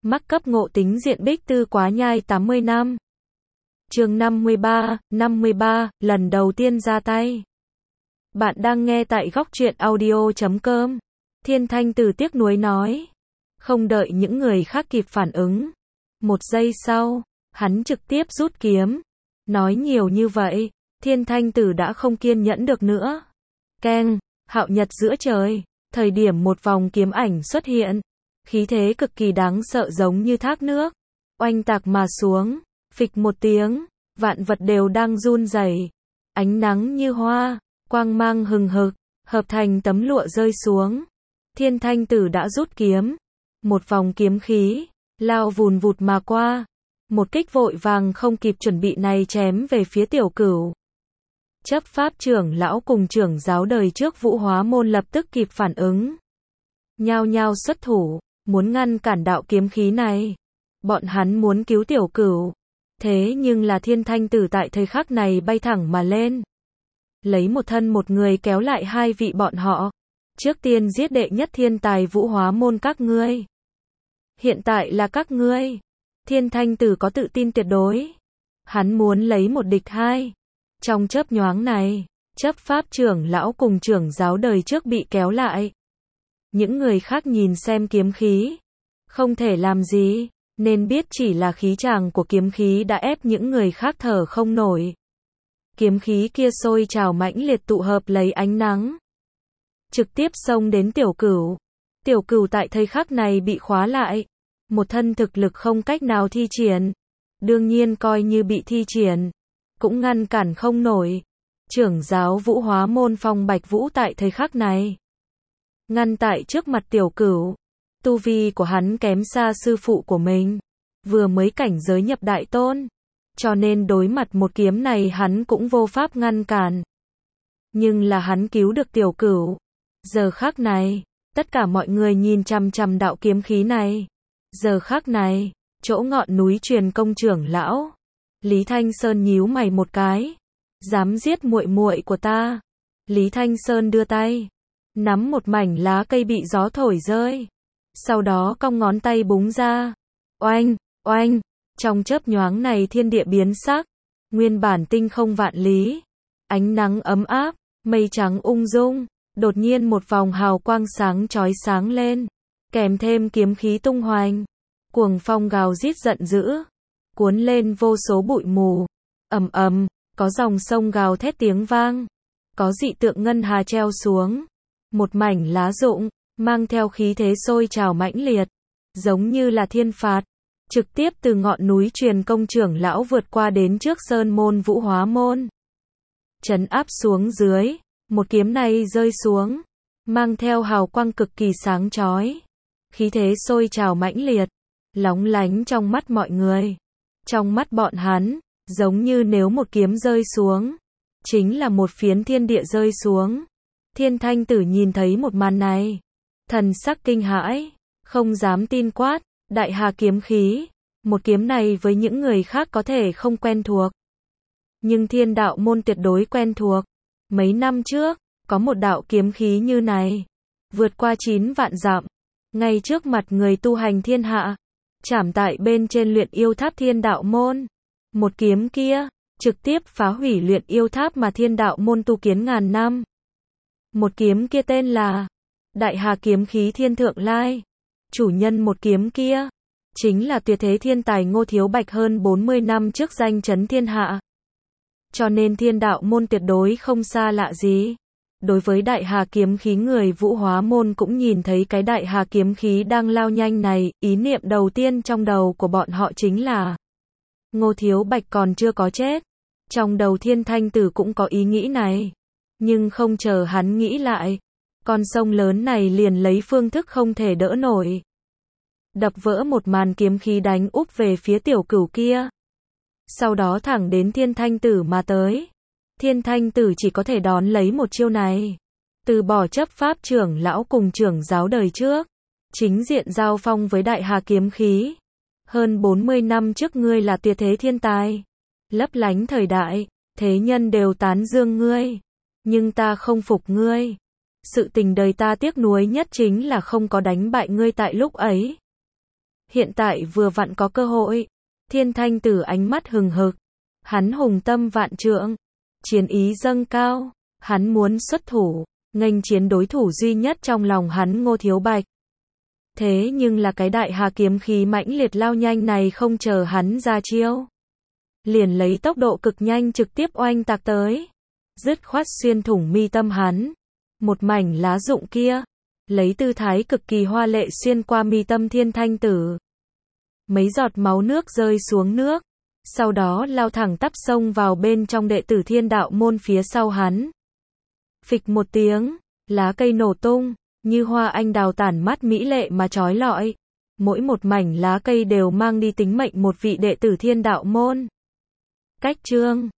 Mắc cấp ngộ tính diện bích tư quá nhai 80 năm. Chương 53, lần đầu tiên ra tay. Bạn đang nghe tại góc truyện audio.com. Thiên Thanh Tử tiếc nuối nói. Không đợi những người khác kịp phản ứng. Một giây sau, hắn trực tiếp rút kiếm. Nói nhiều như vậy, Thiên Thanh Tử đã không kiên nhẫn được nữa. Keng, hạo nhật giữa trời, thời điểm một vòng kiếm ảnh xuất hiện. Khí thế cực kỳ đáng sợ giống như thác nước. Oanh tạc mà xuống, phịch một tiếng, vạn vật đều đang run rẩy. Ánh nắng như hoa, quang mang hừng hực, hợp thành tấm lụa rơi xuống. Thiên Thanh Tử đã rút kiếm. Một vòng kiếm khí, lao vùn vụt mà qua. Một kích vội vàng không kịp chuẩn bị này chém về phía Tiểu Cửu. Chấp pháp trưởng lão cùng trưởng giáo đời trước Vũ Hóa Môn lập tức kịp phản ứng. Nhao nhao xuất thủ, muốn ngăn cản đạo kiếm khí này. Bọn hắn muốn cứu Tiểu Cửu. Thế nhưng là Thiên Thanh Tử tại thời khắc này bay thẳng mà lên. Lấy một thân một người kéo lại hai vị bọn họ. Trước tiên giết đệ nhất thiên tài Vũ Hóa Môn các ngươi. Hiện tại là các ngươi. Thiên Thanh Tử có tự tin tuyệt đối. Hắn muốn lấy một địch hai. Trong chớp nhoáng này, chấp pháp trưởng lão cùng trưởng giáo đời trước bị kéo lại. Những người khác nhìn xem kiếm khí. Không thể làm gì, nên biết chỉ là khí tràng của kiếm khí đã ép những người khác thở không nổi. Kiếm khí kia sôi trào mãnh liệt tụ hợp lấy ánh nắng. Trực tiếp xông đến Tiểu Cửu. Tiểu Cửu tại thời khắc này bị khóa lại. Một thân thực lực không cách nào thi triển. Đương nhiên coi như bị thi triển, cũng ngăn cản không nổi. Trưởng giáo Vũ Hóa Môn Phong Bạch Vũ tại thời khắc này. Ngăn tại trước mặt Tiểu Cửu. Tu vi của hắn kém xa sư phụ của mình. Vừa mới cảnh giới nhập đại tôn. Cho nên đối mặt một kiếm này hắn cũng vô pháp ngăn cản. Nhưng là hắn cứu được Tiểu Cửu. Giờ khắc này, tất cả mọi người nhìn chằm chằm đạo kiếm khí này. Giờ khắc này, chỗ ngọn núi Truyền Công trưởng lão. Lý Thanh Sơn nhíu mày một cái. Dám giết muội muội của ta. Lý Thanh Sơn đưa tay. Nắm một mảnh lá cây bị gió thổi rơi. Sau đó cong ngón tay búng ra. Oanh, oanh. Trong chớp nhoáng này thiên địa biến sắc. Nguyên bản tinh không vạn lý. Ánh nắng ấm áp, mây trắng ung dung. Đột nhiên một vòng hào quang sáng chói sáng lên. Kèm thêm kiếm khí tung hoành. Cuồng phong gào rít giận dữ. Cuốn lên vô số bụi mù. Ầm ầm, có dòng sông gào thét tiếng vang. Có dị tượng ngân hà treo xuống. Một mảnh lá rụng, mang theo khí thế sôi trào mãnh liệt. Giống như là thiên phạt. Trực tiếp từ ngọn núi Truyền Công trưởng lão vượt qua đến trước sơn môn Vũ Hóa Môn. Trấn áp xuống dưới. Một kiếm này rơi xuống. Mang theo hào quang cực kỳ sáng chói. Khí thế sôi trào mãnh liệt. Lóng lánh trong mắt mọi người. Trong mắt bọn hắn, giống như nếu một kiếm rơi xuống. Chính là một phiến thiên địa rơi xuống. Thiên Thanh Tử nhìn thấy một màn này. Thần sắc kinh hãi. Không dám tin quát. Đại Hà kiếm khí. Một kiếm này với những người khác có thể không quen thuộc. Nhưng Thiên Đạo Môn tuyệt đối quen thuộc. Mấy năm trước, có một đạo kiếm khí như này. Vượt qua 9 vạn dặm. Ngay trước mặt người tu hành thiên hạ. Chạm tại bên trên luyện yêu tháp Thiên Đạo Môn. Một kiếm kia, trực tiếp phá hủy luyện yêu tháp mà Thiên Đạo Môn tu kiến ngàn năm. Một kiếm kia tên là Đại Hà kiếm khí Thiên Thượng Lai. Chủ nhân một kiếm kia, chính là tuyệt thế thiên tài Ngô Thiếu Bạch hơn 40 năm trước danh chấn thiên hạ. Cho nên Thiên Đạo Môn tuyệt đối không xa lạ gì. Đối với Đại Hà kiếm khí người Vũ Hóa Môn cũng nhìn thấy cái Đại Hà kiếm khí đang lao nhanh này, ý niệm đầu tiên trong đầu của bọn họ chính là Ngô Thiếu Bạch còn chưa có chết. Trong đầu Thiên Thanh Tử cũng có ý nghĩ này. Nhưng không chờ hắn nghĩ lại, con sông lớn này liền lấy phương thức không thể đỡ nổi. Đập vỡ một màn kiếm khí đánh úp về phía Tiểu Cửu kia. Sau đó thẳng đến Thiên Thanh Tử mà tới. Thiên Thanh Tử chỉ có thể đón lấy một chiêu này. Từ bỏ chấp pháp trưởng lão cùng trưởng giáo đời trước. Chính diện giao phong với Đại Hà kiếm khí. Hơn 40 năm trước ngươi là tuyệt thế thiên tài. Lấp lánh thời đại, thế nhân đều tán dương ngươi. Nhưng ta không phục ngươi. Sự tình đời ta tiếc nuối nhất chính là không có đánh bại ngươi tại lúc ấy. hiện tại vừa vặn có cơ hội. Thiên Thanh Tử ánh mắt hừng hực, hắn hùng tâm vạn trượng, chiến ý dâng cao, hắn muốn xuất thủ, nghênh chiến đối thủ duy nhất trong lòng hắn Ngô Thiếu Bạch. Thế nhưng là cái đại hà kiếm khí mãnh liệt lao nhanh này không chờ hắn ra chiêu, liền lấy tốc độ cực nhanh trực tiếp oanh tạc tới, dứt khoát xuyên thủng mi tâm hắn. Một mảnh lá rụng kia, lấy tư thái cực kỳ hoa lệ xuyên qua mi tâm Thiên Thanh Tử. Mấy giọt máu nước rơi xuống nước, sau đó lao thẳng tắp xông vào bên trong đệ tử Thiên Đạo môn phía sau hắn. Phịch một tiếng, lá cây nổ tung, như hoa anh đào tản mát mỹ lệ mà chói lọi. Mỗi một mảnh lá cây đều mang đi tính mệnh một vị đệ tử Thiên Đạo môn. Cách chương